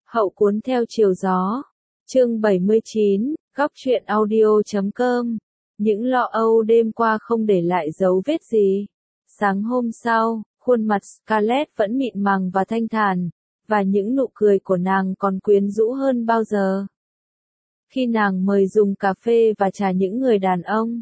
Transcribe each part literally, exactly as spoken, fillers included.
Hậu cuốn theo chiều gió. Chương bảy mươi chín, góc truyện audio chấm com. Những lo âu đêm qua không để lại dấu vết gì. Sáng hôm sau, khuôn mặt Scarlett vẫn mịn màng và thanh thản, và những nụ cười của nàng còn quyến rũ hơn bao giờ. Khi nàng mời dùng cà phê và trà những người đàn ông,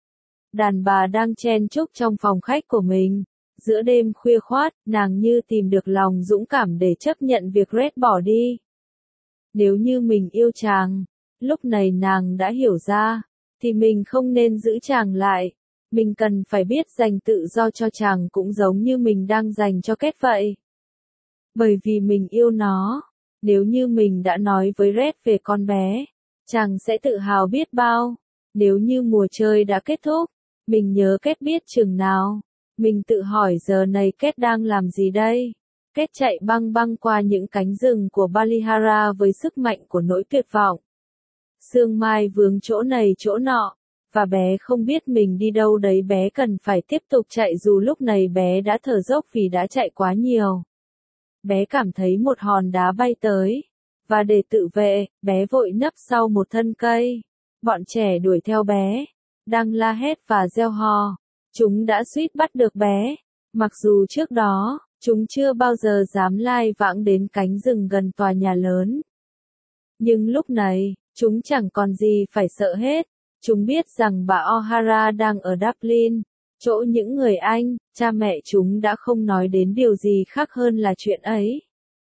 đàn bà đang chen chúc trong phòng khách của mình. Giữa đêm khuya khoát, nàng như tìm được lòng dũng cảm để chấp nhận việc Red bỏ đi. Nếu như mình yêu chàng, lúc này nàng đã hiểu ra, thì mình không nên giữ chàng lại. Mình cần phải biết dành tự do cho chàng cũng giống như mình đang dành cho Kết vậy. Bởi vì mình yêu nó. Nếu như mình đã nói với Red về con bé, chàng sẽ tự hào biết bao. Nếu như mùa chơi đã kết thúc, mình nhớ Kết biết chừng nào. Mình tự hỏi giờ này Kết đang làm gì đây? Kết chạy băng băng qua những cánh rừng của Balihara với sức mạnh của nỗi tuyệt vọng. Sương mai vướng chỗ này chỗ nọ, và bé không biết mình đi đâu đấy. Bé cần phải tiếp tục chạy dù lúc này bé đã thở dốc vì đã chạy quá nhiều. Bé cảm thấy một hòn đá bay tới, và để tự vệ, bé vội nấp sau một thân cây. Bọn trẻ đuổi theo bé, đang la hét và reo hò. Chúng đã suýt bắt được bé, mặc dù trước đó, chúng chưa bao giờ dám lai vãng đến cánh rừng gần tòa nhà lớn. Nhưng lúc này, chúng chẳng còn gì phải sợ hết. Chúng biết rằng bà O'Hara đang ở Dublin, chỗ những người Anh. Cha mẹ chúng đã không nói đến điều gì khác hơn là chuyện ấy.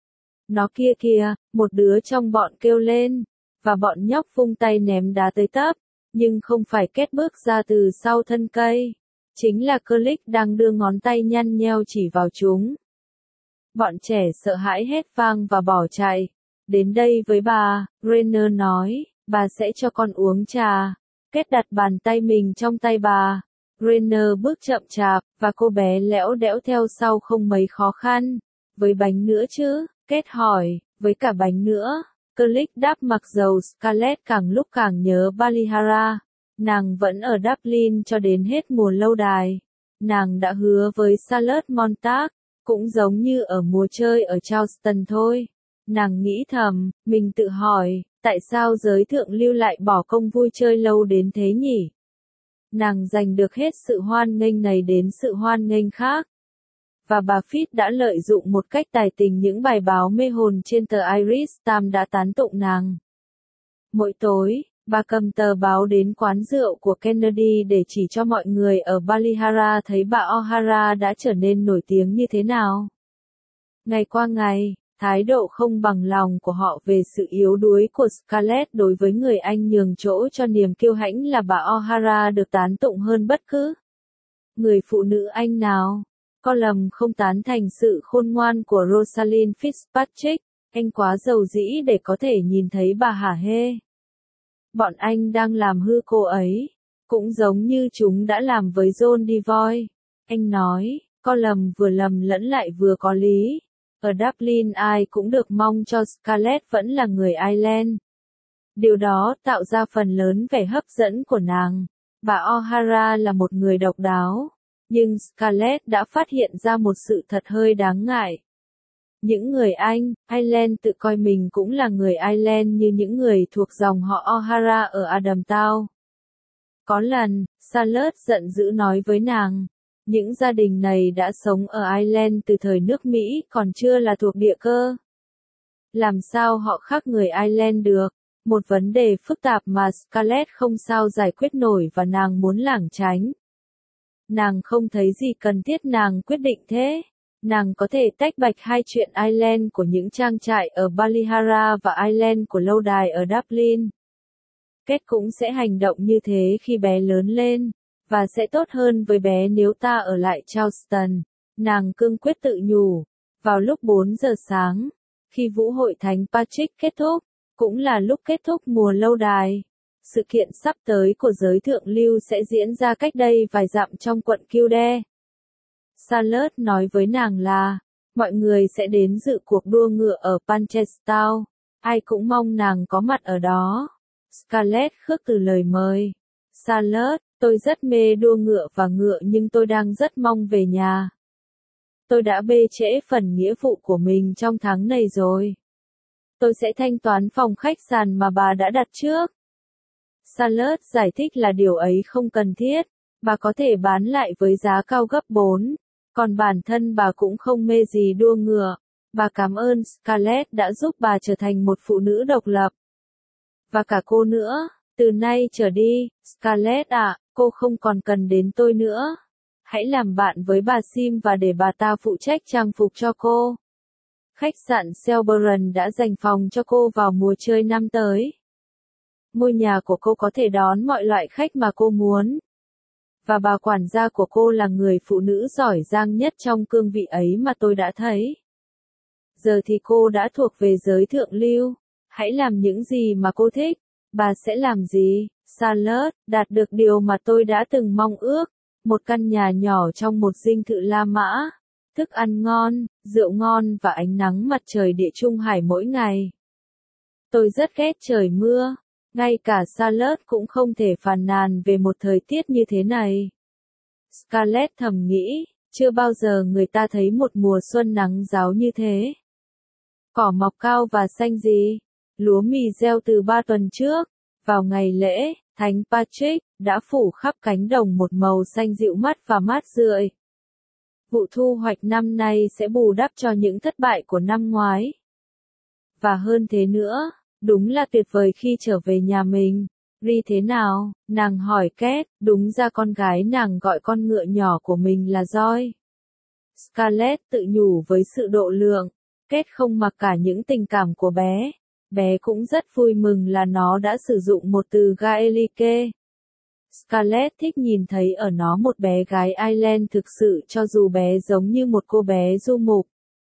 Nó kia kìa, một đứa trong bọn kêu lên, và bọn nhóc vung tay ném đá tới tấp, nhưng không phải Kết bước ra từ sau thân cây. Chính là Click đang đưa ngón tay nhăn nheo chỉ vào chúng. Bọn trẻ sợ hãi hét vang và bỏ chạy. Đến đây với bà, Rainer nói, bà sẽ cho con uống trà. Kết đặt bàn tay mình trong tay bà. Rainer bước chậm chạp, và cô bé lẽo đẽo theo sau không mấy khó khăn. Với bánh nữa chứ? Kết hỏi, với cả bánh nữa. Click đáp mặc dầu Scarlett càng lúc càng nhớ Balihara. Nàng vẫn ở Dublin cho đến hết mùa lâu đài. Nàng đã hứa với Charlotte Montag, cũng giống như ở mùa chơi ở Charleston thôi. Nàng nghĩ thầm, mình tự hỏi, tại sao giới thượng lưu lại bỏ công vui chơi lâu đến thế nhỉ? Nàng giành được hết sự hoan nghênh này đến sự hoan nghênh khác. Và bà Fitz đã lợi dụng một cách tài tình những bài báo mê hồn trên tờ Irish Times đã tán tụng nàng. Mỗi tối, bà cầm tờ báo đến quán rượu của Kennedy để chỉ cho mọi người ở Balihara thấy bà O'Hara đã trở nên nổi tiếng như thế nào. Ngày qua ngày, thái độ không bằng lòng của họ về sự yếu đuối của Scarlett đối với người Anh nhường chỗ cho niềm kiêu hãnh là bà O'Hara được tán tụng hơn bất cứ người phụ nữ Anh nào. Column không tán thành sự khôn ngoan của Rosalind Fitzpatrick, anh quá giàu dĩ để có thể nhìn thấy bà hả hê. Bọn anh đang làm hư cô ấy, cũng giống như chúng đã làm với John Devoy. Anh nói, column vừa lầm lẫn lại vừa có lý. Ở Dublin ai cũng được mong cho Scarlett vẫn là người Ireland. Điều đó tạo ra phần lớn vẻ hấp dẫn của nàng. Bà O'Hara là một người độc đáo. Nhưng Scarlett đã phát hiện ra một sự thật hơi đáng ngại. Những người Anh, Ireland tự coi mình cũng là người Ireland như những người thuộc dòng họ O'Hara ở Adamstown. Có lần, Charlotte giận dữ nói với nàng, những gia đình này đã sống ở Ireland từ thời nước Mỹ còn chưa là thuộc địa cơ. Làm sao họ khác người Ireland được? Một vấn đề phức tạp mà Scarlett không sao giải quyết nổi và nàng muốn lảng tránh. Nàng không thấy gì cần thiết nàng quyết định thế. Nàng có thể tách bạch hai chuyện Ireland của những trang trại ở Balihara và Ireland của lâu đài ở Dublin. Kết cũng sẽ hành động như thế khi bé lớn lên, và sẽ tốt hơn với bé nếu ta ở lại Charleston. Nàng cương quyết tự nhủ. Vào lúc bốn giờ sáng, khi vũ hội Thánh Patrick kết thúc, cũng là lúc kết thúc mùa lâu đài. Sự kiện sắp tới của giới thượng lưu sẽ diễn ra cách đây vài dặm trong quận Kildare. Charlotte nói với nàng là, mọi người sẽ đến dự cuộc đua ngựa ở Punchestown. Ai cũng mong nàng có mặt ở đó. Scarlett khước từ lời mời. Charlotte, tôi rất mê đua ngựa và ngựa nhưng tôi đang rất mong về nhà. Tôi đã bê trễ phần nghĩa vụ của mình trong tháng này rồi. Tôi sẽ thanh toán phòng khách sạn mà bà đã đặt trước. Charlotte giải thích là điều ấy không cần thiết, bà có thể bán lại với giá cao gấp bốn, còn bản thân bà cũng không mê gì đua ngựa. Bà cảm ơn Scarlett đã giúp bà trở thành một phụ nữ độc lập. Và cả cô nữa, từ nay trở đi, Scarlett ạ, cô không còn cần đến tôi nữa. Hãy làm bạn với bà Sim và để bà ta phụ trách trang phục cho cô. Khách sạn Selborne đã dành phòng cho cô vào mùa chơi năm tới. Ngôi nhà của cô có thể đón mọi loại khách mà cô muốn. Và bà quản gia của cô là người phụ nữ giỏi giang nhất trong cương vị ấy mà tôi đã thấy. Giờ thì cô đã thuộc về giới thượng lưu. Hãy làm những gì mà cô thích. Bà sẽ làm gì, Charlotte, đạt được điều mà tôi đã từng mong ước. Một căn nhà nhỏ trong một dinh thự La Mã. Thức ăn ngon, rượu ngon và ánh nắng mặt trời địa trung hải mỗi ngày. Tôi rất ghét trời mưa. Ngay cả Charlotte cũng không thể phàn nàn về một thời tiết như thế này. Scarlett thầm nghĩ, chưa bao giờ người ta thấy một mùa xuân nắng ráo như thế. Cỏ mọc cao và xanh gì? Lúa mì gieo từ ba tuần trước. Vào ngày lễ, Thánh Patrick đã phủ khắp cánh đồng một màu xanh dịu mắt và mát rượi. Vụ thu hoạch năm nay sẽ bù đắp cho những thất bại của năm ngoái. Và hơn thế nữa, đúng là tuyệt vời khi trở về nhà mình. Ri thế nào? Nàng hỏi Kate, đúng ra con gái nàng gọi con ngựa nhỏ của mình là Joy. Scarlett tự nhủ với sự độ lượng. Kate không mặc cả những tình cảm của bé. Bé cũng rất vui mừng là nó đã sử dụng một từ Gaelic. Scarlett thích nhìn thấy ở nó một bé gái Ireland thực sự cho dù bé giống như một cô bé du mục.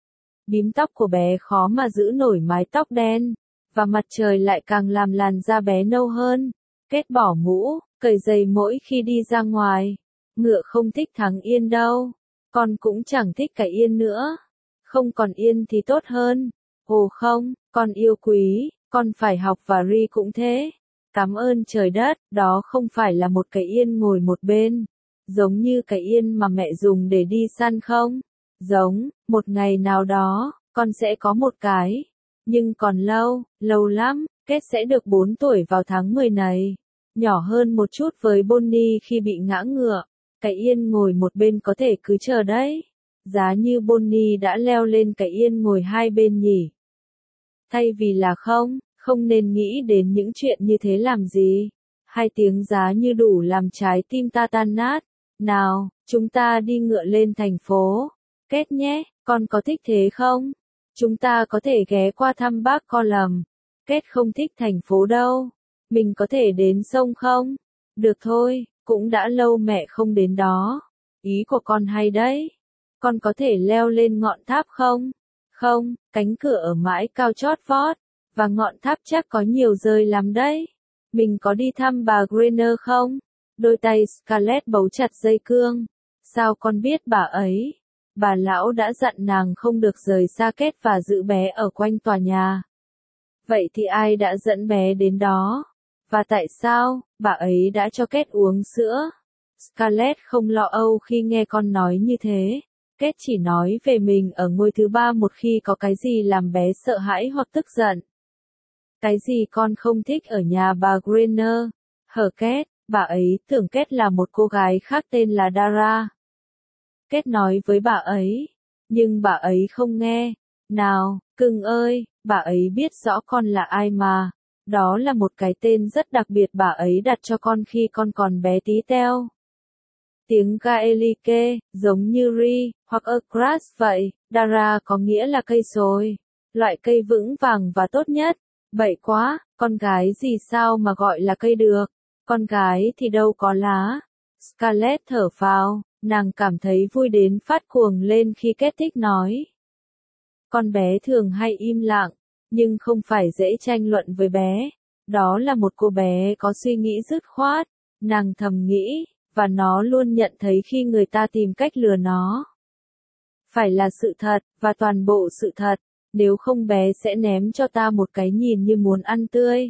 Bím tóc của bé khó mà giữ nổi mái tóc đen, và mặt trời lại càng làm làn da bé nâu hơn. Kết bỏ mũ, cởi giày mỗi khi đi ra ngoài. Ngựa không thích thắng yên đâu. Con cũng chẳng thích cả yên nữa. Không còn yên thì tốt hơn. Ồ không, con yêu quý, con phải học và Ri cũng thế. Cảm ơn trời đất, đó không phải là một cái yên ngồi một bên. Giống như cái yên mà mẹ dùng để đi săn không? Giống, một ngày nào đó, con sẽ có một cái. Nhưng còn lâu, lâu lắm, Kết sẽ được bốn tuổi vào tháng mười này. Nhỏ hơn một chút với Bonnie khi bị ngã ngựa. Cái yên ngồi một bên có thể cứ chờ đấy. Giá như Bonnie đã leo lên cái yên ngồi hai bên nhỉ. Thay vì là không, không nên nghĩ đến những chuyện như thế làm gì. Hai tiếng giá như đủ làm trái tim ta tan nát. Nào, chúng ta đi ngựa lên thành phố. Kết nhé, con có thích thế không? Chúng ta có thể ghé qua thăm bác Colum. Kết không thích thành phố đâu. Mình có thể đến sông không? Được thôi, cũng đã lâu mẹ không đến đó. Ý của con hay đấy. Con có thể leo lên ngọn tháp không? Không, cánh cửa ở mãi cao chót vót. Và ngọn tháp chắc có nhiều rơi lắm đấy. Mình có đi thăm bà Grainer không? Đôi tay Scarlett bấu chặt dây cương. Sao con biết bà ấy? Bà lão đã dặn nàng không được rời xa Kết và giữ bé ở quanh tòa nhà. Vậy thì ai đã dẫn bé đến đó? Và tại sao, bà ấy đã cho Kết uống sữa? Scarlett không lo âu khi nghe con nói như thế. Kết chỉ nói về mình ở ngôi thứ ba một khi có cái gì làm bé sợ hãi hoặc tức giận. Cái gì con không thích ở nhà bà Grainer? Hở Kết, bà ấy tưởng Kết là một cô gái khác tên là Dara. Kết nói với bà ấy, nhưng bà ấy không nghe. Nào, cưng ơi, bà ấy biết rõ con là ai mà. Đó là một cái tên rất đặc biệt bà ấy đặt cho con khi con còn bé tí teo. Tiếng Gaelic, giống như Ri, hoặc a grass vậy, Dara có nghĩa là cây sồi. Loại cây vững vàng và tốt nhất. Bậy quá, con gái gì sao mà gọi là cây được? Con gái thì đâu có lá. Scarlett thở phào, nàng cảm thấy vui đến phát cuồng lên khi Kết thích nói. Con bé thường hay im lặng, nhưng không phải dễ tranh luận với bé. Đó là một cô bé có suy nghĩ dứt khoát, nàng thầm nghĩ, và nó luôn nhận thấy khi người ta tìm cách lừa nó. Phải là sự thật, và toàn bộ sự thật, nếu không bé sẽ ném cho ta một cái nhìn như muốn ăn tươi.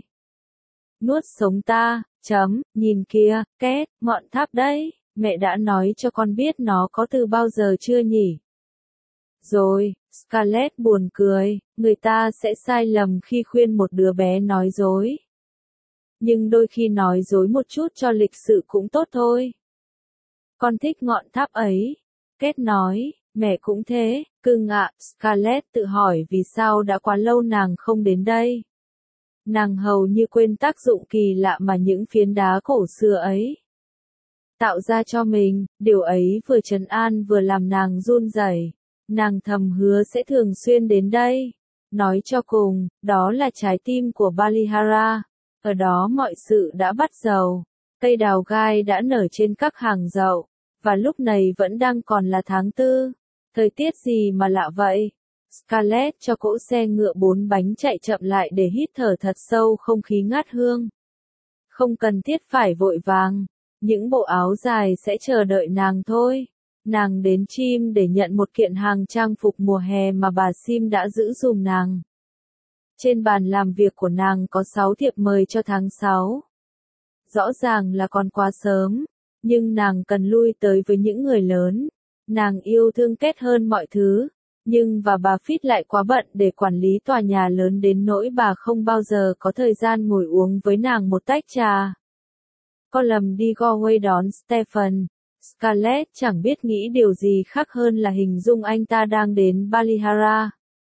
Nuốt sống ta, chấm, nhìn kìa, Kết, ngọn tháp đấy, mẹ đã nói cho con biết nó có từ bao giờ chưa nhỉ? Rồi, Scarlett buồn cười, người ta sẽ sai lầm khi khuyên một đứa bé nói dối. Nhưng đôi khi nói dối một chút cho lịch sự cũng tốt thôi. Con thích ngọn tháp ấy. Kết nói, mẹ cũng thế, cưng ạ. Scarlett tự hỏi vì sao đã quá lâu nàng không đến đây. Nàng hầu như quên tác dụng kỳ lạ mà những phiến đá cổ xưa ấy tạo ra cho mình, điều ấy vừa trấn an vừa làm nàng run rẩy. Nàng thầm hứa sẽ thường xuyên đến đây. Nói cho cùng, đó là trái tim của Balihara. Ở đó mọi sự đã bắt đầu. Cây đào gai đã nở trên các hàng dậu. Và lúc này vẫn đang còn là tháng tư. Thời tiết gì mà lạ vậy? Scarlett cho cỗ xe ngựa bốn bánh chạy chậm lại để hít thở thật sâu không khí ngát hương. Không cần thiết phải vội vàng. Những bộ áo dài sẽ chờ đợi nàng thôi. Nàng đến Chim để nhận một kiện hàng trang phục mùa hè mà bà Sim đã giữ dùm nàng. Trên bàn làm việc của nàng có sáu thiệp mời cho tháng sáu. Rõ ràng là còn quá sớm, nhưng nàng cần lui tới với những người lớn. Nàng yêu thương Kết hơn mọi thứ, nhưng và bà Fit lại quá bận để quản lý tòa nhà lớn đến nỗi bà không bao giờ có thời gian ngồi uống với nàng một tách trà. Có lầm đi Galway đón Stephen. Scarlett chẳng biết nghĩ điều gì khác hơn là hình dung anh ta đang đến Balihara.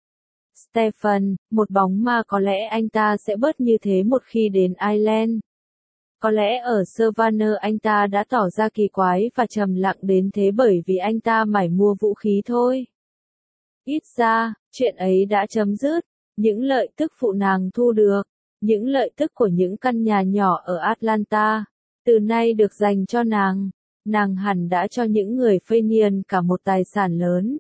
Stephen, một bóng ma, có lẽ anh ta sẽ bớt như thế một khi đến Ireland. Có lẽ ở Savannah anh ta đã tỏ ra kỳ quái và trầm lặng đến thế bởi vì anh ta mải mua vũ khí thôi. Ít ra, chuyện ấy đã chấm dứt. Những lợi tức phụ nàng thu được, những lợi tức của những căn nhà nhỏ ở Atlanta, từ nay được dành cho nàng. Nàng hẳn đã cho những người Fenian cả một tài sản lớn.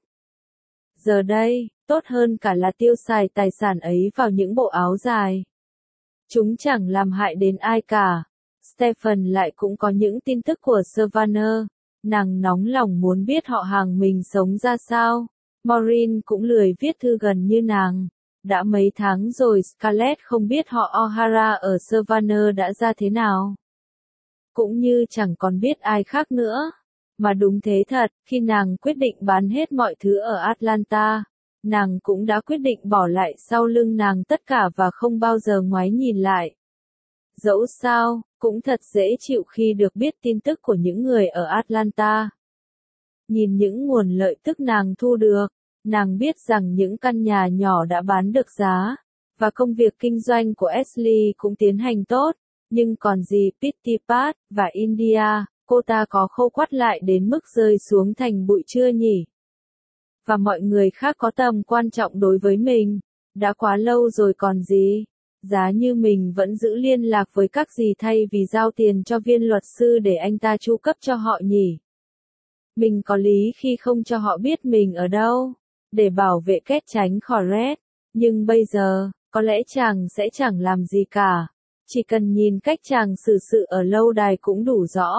Giờ đây, tốt hơn cả là tiêu xài tài sản ấy vào những bộ áo dài. Chúng chẳng làm hại đến ai cả. Stephen lại cũng có những tin tức của Savannah. Nàng nóng lòng muốn biết họ hàng mình sống ra sao. Maureen cũng lười viết thư gần như nàng. Đã mấy tháng rồi Scarlett không biết họ O'Hara ở Savannah đã ra thế nào. Cũng như chẳng còn biết ai khác nữa. Mà đúng thế thật, khi nàng quyết định bán hết mọi thứ ở Atlanta, nàng cũng đã quyết định bỏ lại sau lưng nàng tất cả và không bao giờ ngoái nhìn lại. Dẫu sao, cũng thật dễ chịu khi được biết tin tức của những người ở Atlanta. Nhìn những nguồn lợi tức nàng thu được, nàng biết rằng những căn nhà nhỏ đã bán được giá, và công việc kinh doanh của Ashley cũng tiến hành tốt, nhưng còn gì Pitty Pat và India, cô ta có khô quắt lại đến mức rơi xuống thành bụi chưa nhỉ? Và mọi người khác có tầm quan trọng đối với mình, đã quá lâu rồi còn gì? Giá như mình vẫn giữ liên lạc với các gì thay vì giao tiền cho viên luật sư để anh ta chu cấp cho họ nhỉ? Mình có lý khi không cho họ biết mình ở đâu, để bảo vệ Kết tránh khỏi Red, nhưng bây giờ, có lẽ chàng sẽ chẳng làm gì cả. Chỉ cần nhìn cách chàng xử sự ở lâu đài cũng đủ rõ.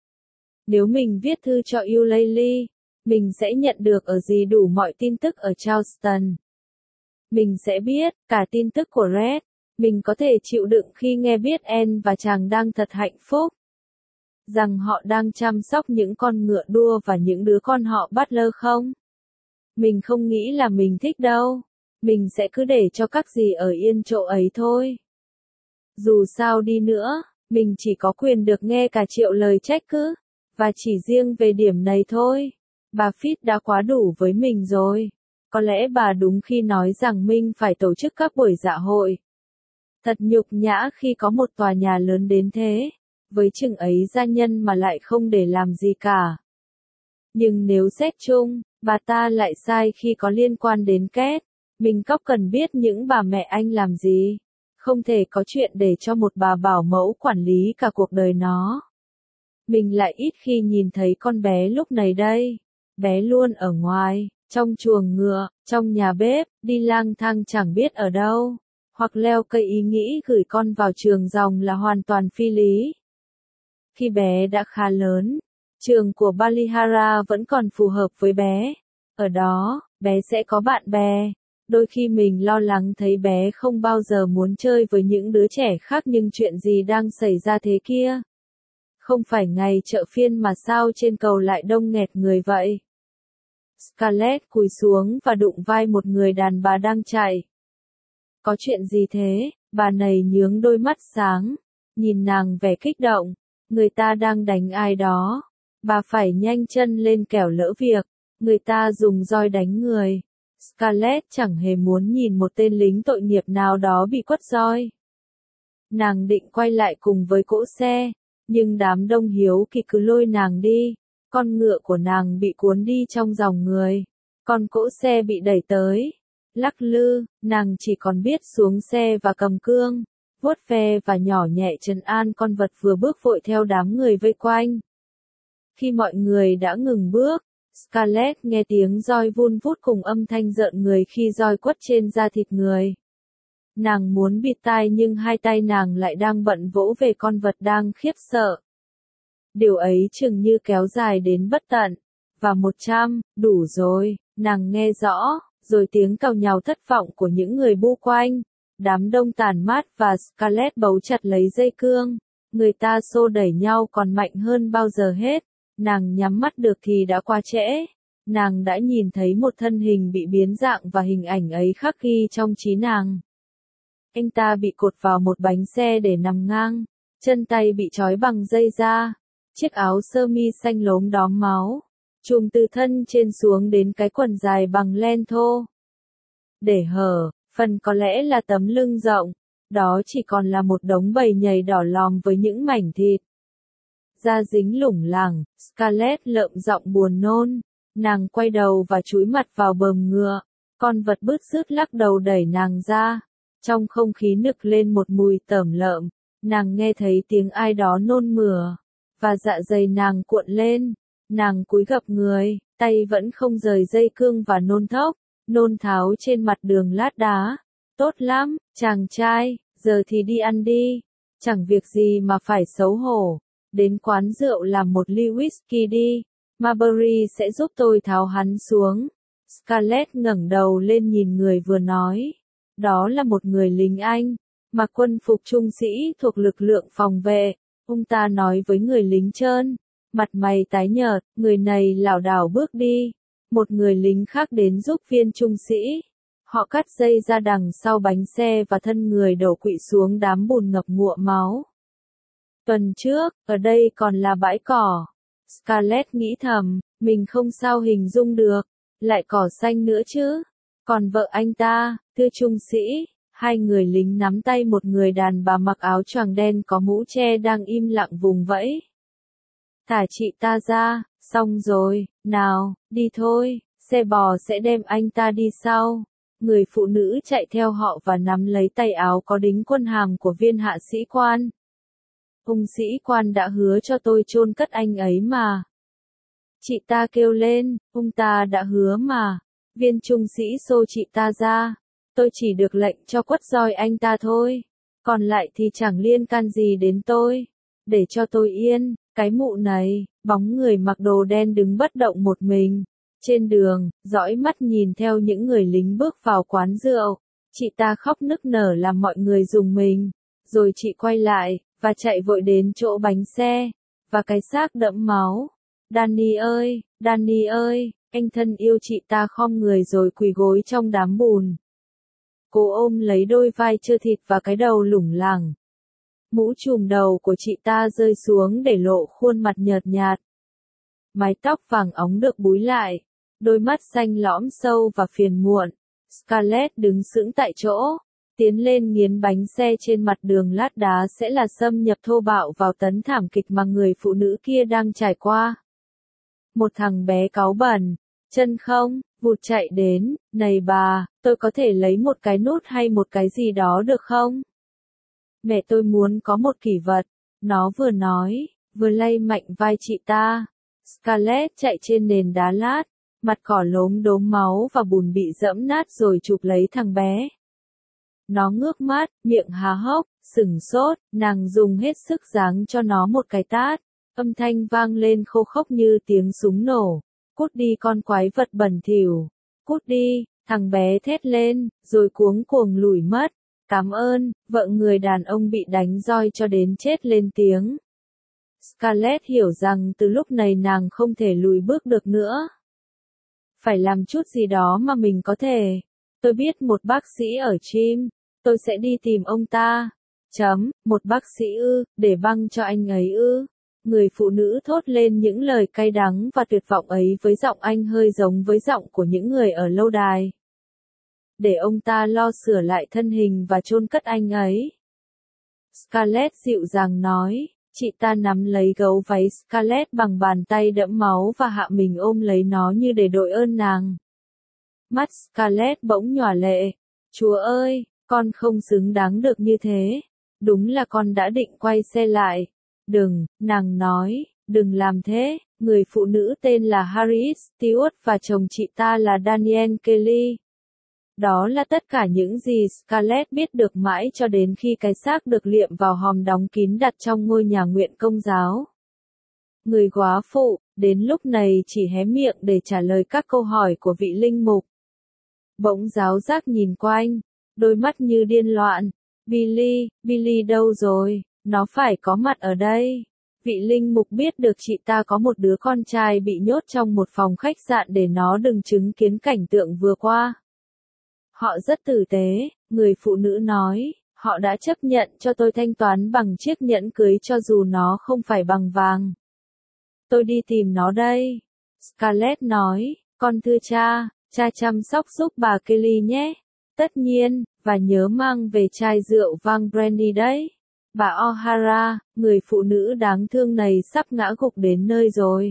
Nếu mình viết thư cho Eulalie, mình sẽ nhận được ở gì đủ mọi tin tức ở Charleston. Mình sẽ biết cả tin tức của Red. Mình có thể chịu đựng khi nghe biết Anne và chàng đang thật hạnh phúc. Rằng họ đang chăm sóc những con ngựa đua và những đứa con họ Butler không? Mình không nghĩ là mình thích đâu. Mình sẽ cứ để cho các gì ở yên chỗ ấy thôi. Dù sao đi nữa, mình chỉ có quyền được nghe cả triệu lời trách cứ. Và chỉ riêng về điểm này thôi, bà Fit đã quá đủ với mình rồi. Có lẽ bà đúng khi nói rằng mình phải tổ chức các buổi dạ hội. Thật nhục nhã khi có một tòa nhà lớn đến thế, với chừng ấy gia nhân mà lại không để làm gì cả. Nhưng nếu xét chung, bà ta lại sai khi có liên quan đến Kết. Mình cóc cần biết những bà mẹ anh làm gì. Không thể có chuyện để cho một bà bảo mẫu quản lý cả cuộc đời nó. Mình lại ít khi nhìn thấy con bé lúc này đây. Bé luôn ở ngoài, trong chuồng ngựa, trong nhà bếp, đi lang thang chẳng biết ở đâu. Hoặc leo cây. Ý nghĩ gửi con vào trường dòng là hoàn toàn phi lý. Khi bé đã khá lớn, trường của Balihara vẫn còn phù hợp với bé. Ở đó, bé sẽ có bạn bè. Đôi khi mình lo lắng thấy bé không bao giờ muốn chơi với những đứa trẻ khác, nhưng chuyện gì đang xảy ra thế kia? Không phải ngày chợ phiên mà sao trên cầu lại đông nghẹt người vậy? Scarlett cúi xuống và đụng vai một người đàn bà đang chạy. Có chuyện gì thế? Bà này nhướng đôi mắt sáng, nhìn nàng vẻ kích động. Người ta đang đánh ai đó. Bà phải nhanh chân lên kẻo lỡ việc. Người ta dùng roi đánh người. Scarlett chẳng hề muốn nhìn một tên lính tội nghiệp nào đó bị quất roi. Nàng định quay lại cùng với cỗ xe, nhưng đám đông hiếu kỳ cứ lôi nàng đi. Con ngựa của nàng bị cuốn đi trong dòng người. Con cỗ xe bị đẩy tới. Lắc lư, nàng chỉ còn biết xuống xe và cầm cương, vuốt ve và nhỏ nhẹ trấn an con vật vừa bước vội theo đám người vây quanh. Khi mọi người đã ngừng bước, Scarlett nghe tiếng roi vun vút cùng âm thanh rợn người khi roi quất trên da thịt người. Nàng muốn bịt tai nhưng hai tay nàng lại đang bận vỗ về con vật đang khiếp sợ. Điều ấy chừng như kéo dài đến bất tận. Và một trăm, đủ rồi, nàng nghe rõ, rồi tiếng càu nhàu thất vọng của những người bu quanh. Đám đông tản mát và Scarlett bấu chặt lấy dây cương. Người ta xô đẩy nhau còn mạnh hơn bao giờ hết. Nàng nhắm mắt được thì đã quá trễ. Nàng đã nhìn thấy một thân hình bị biến dạng và hình ảnh ấy khắc ghi trong trí nàng. Anh ta bị cột vào một bánh xe để nằm ngang, chân tay bị trói bằng dây da, chiếc áo sơ mi xanh lốm đóm máu, trùm từ thân trên xuống đến cái quần dài bằng len thô. Để hở, phần có lẽ là tấm lưng rộng, đó chỉ còn là một đống bầy nhầy đỏ lòm với những mảnh thịt. Da dính lủng lẳng, Scarlett lợm giọng buồn nôn, nàng quay đầu và chúi mặt vào bờm ngựa, con vật bứt rứt lắc đầu đẩy nàng ra. Trong không khí nực lên một mùi tởm lợm, nàng nghe thấy tiếng ai đó nôn mửa, và dạ dày nàng cuộn lên, nàng cúi gập người, tay vẫn không rời dây cương và nôn thốc, nôn tháo trên mặt đường lát đá. Tốt lắm, chàng trai, giờ thì đi ăn đi, chẳng việc gì mà phải xấu hổ, đến quán rượu làm một ly whisky đi, Marbury sẽ giúp tôi tháo hắn xuống. Scarlett ngẩng đầu lên nhìn người vừa nói. Đó là một người lính Anh, mặc quân phục trung sĩ thuộc lực lượng phòng vệ. Ông ta nói với người lính trơn, mặt mày tái nhợt, người này lảo đảo bước đi. Một người lính khác đến giúp viên trung sĩ. Họ cắt dây ra đằng sau bánh xe và thân người đổ quỵ xuống đám bùn ngập ngụa máu. Tuần trước, ở đây còn là bãi cỏ. Scarlett nghĩ thầm, mình không sao hình dung được, lại cỏ xanh nữa chứ. Còn vợ anh ta, thưa trung sĩ, hai người lính nắm tay một người đàn bà mặc áo choàng đen có mũ che đang im lặng vùng vẫy. Thả chị ta ra, xong rồi, nào, đi thôi, xe bò sẽ đem anh ta đi sau. Người phụ nữ chạy theo họ và nắm lấy tay áo có đính quân hàm của viên hạ sĩ quan. Ông sĩ quan đã hứa cho tôi chôn cất anh ấy mà. Chị ta kêu lên, ông ta đã hứa mà. Viên trung sĩ xô chị ta ra. Tôi chỉ được lệnh cho quất roi anh ta thôi. Còn lại thì chẳng liên can gì đến tôi. Để cho tôi yên, cái mụ này, bóng người mặc đồ đen đứng bất động một mình. Trên đường, dõi mắt nhìn theo những người lính bước vào quán rượu. Chị ta khóc nức nở làm mọi người rùng mình. Rồi chị quay lại, và chạy vội đến chỗ bánh xe. Và cái xác đẫm máu. Danny ơi, Danny ơi, anh thân yêu, chị ta khom người rồi quỳ gối trong đám bùn. Cô ôm lấy đôi vai trơ thịt và cái đầu lủng lẳng. Mũ trùm đầu của chị ta rơi xuống để lộ khuôn mặt nhợt nhạt. Mái tóc vàng óng được búi lại, đôi mắt xanh lõm sâu và phiền muộn. Scarlett đứng sững tại chỗ, tiến lên nghiến bánh xe trên mặt đường lát đá sẽ là xâm nhập thô bạo vào tấn thảm kịch mà người phụ nữ kia đang trải qua. Một thằng bé cáu bẩn, chân không, vụt chạy đến, này bà, tôi có thể lấy một cái nút hay một cái gì đó được không? Mẹ tôi muốn có một kỷ vật, nó vừa nói, vừa lay mạnh vai chị ta. Scarlett chạy trên nền đá lát, mặt cỏ lốm đốm máu và bùn bị dẫm nát rồi chụp lấy thằng bé. Nó ngước mắt, miệng há hốc, sửng sốt, nàng dùng hết sức giáng cho nó một cái tát. Âm thanh vang lên khô khốc như tiếng súng nổ. Cút đi con quái vật bẩn thỉu. Cút đi, thằng bé thét lên, rồi cuống cuồng lùi mất. Cảm ơn, vợ người đàn ông bị đánh roi cho đến chết lên tiếng. Scarlett hiểu rằng từ lúc này nàng không thể lùi bước được nữa. Phải làm chút gì đó mà mình có thể. Tôi biết một bác sĩ ở gym, tôi sẽ đi tìm ông ta. Chấm, một bác sĩ ư, để băng cho anh ấy ư. Người phụ nữ thốt lên những lời cay đắng và tuyệt vọng ấy với giọng Anh hơi giống với giọng của những người ở lâu đài. Để ông ta lo sửa lại thân hình và chôn cất anh ấy. Scarlett dịu dàng nói, chị ta nắm lấy gấu váy Scarlett bằng bàn tay đẫm máu và hạ mình ôm lấy nó như để đội ơn nàng. Mắt Scarlett bỗng nhòa lệ. Chúa ơi, con không xứng đáng được như thế. Đúng là con đã định quay xe lại. Đừng, nàng nói, đừng làm thế. Người phụ nữ tên là Harriet Stewart và chồng chị ta là Daniel Kelly. Đó là tất cả những gì Scarlett biết được mãi cho đến khi cái xác được liệm vào hòm đóng kín đặt trong ngôi nhà nguyện Công giáo. Người góa phụ, đến lúc này chỉ hé miệng để trả lời các câu hỏi của vị linh mục. Bỗng giáo giác nhìn quanh, đôi mắt như điên loạn. Billy, Billy đâu rồi? Nó phải có mặt ở đây. Vị linh mục biết được chị ta có một đứa con trai bị nhốt trong một phòng khách sạn để nó đừng chứng kiến cảnh tượng vừa qua. Họ rất tử tế, người phụ nữ nói, họ đã chấp nhận cho tôi thanh toán bằng chiếc nhẫn cưới cho dù nó không phải bằng vàng. Tôi đi tìm nó đây. Scarlett nói, con thưa cha, cha chăm sóc giúp bà Kelly nhé. Tất nhiên, và nhớ mang về chai rượu vang brandy đấy. Bà O'Hara, người phụ nữ đáng thương này sắp ngã gục đến nơi rồi.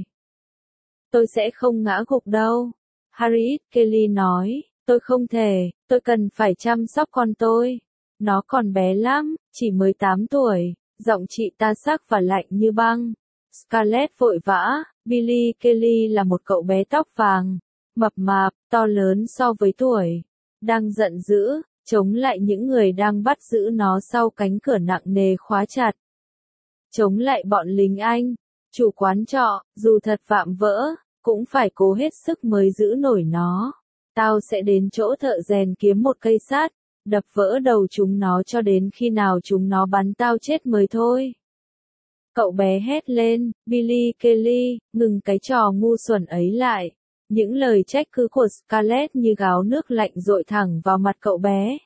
Tôi sẽ không ngã gục đâu. Harriet Kelly nói, tôi không thể, tôi cần phải chăm sóc con tôi. Nó còn bé lắm, chỉ mới tám tuổi, giọng chị ta sắc và lạnh như băng. Scarlett vội vã, Billy Kelly là một cậu bé tóc vàng, mập mạp, to lớn so với tuổi. Đang giận dữ, chống lại những người đang bắt giữ nó sau cánh cửa nặng nề khóa chặt. Chống lại bọn lính Anh, chủ quán trọ, dù thật vạm vỡ, cũng phải cố hết sức mới giữ nổi nó. Tao sẽ đến chỗ thợ rèn kiếm một cây sắt, đập vỡ đầu chúng nó cho đến khi nào chúng nó bắn tao chết mới thôi. Cậu bé hét lên, Billy Kelly, ngừng cái trò ngu xuẩn ấy lại. Những lời trách cứ của Scarlett như gáo nước lạnh dội thẳng vào mặt cậu bé.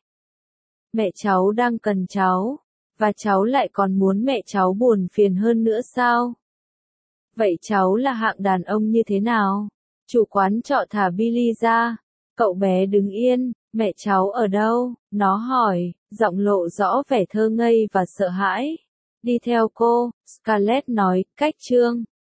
Mẹ cháu đang cần cháu, và cháu lại còn muốn mẹ cháu buồn phiền hơn nữa sao? Vậy cháu là hạng đàn ông như thế nào? Chủ quán trọ thả Billy ra. Cậu bé đứng yên, mẹ cháu ở đâu? Nó hỏi, giọng lộ rõ vẻ thơ ngây và sợ hãi. Đi theo cô, Scarlett nói, cách chương.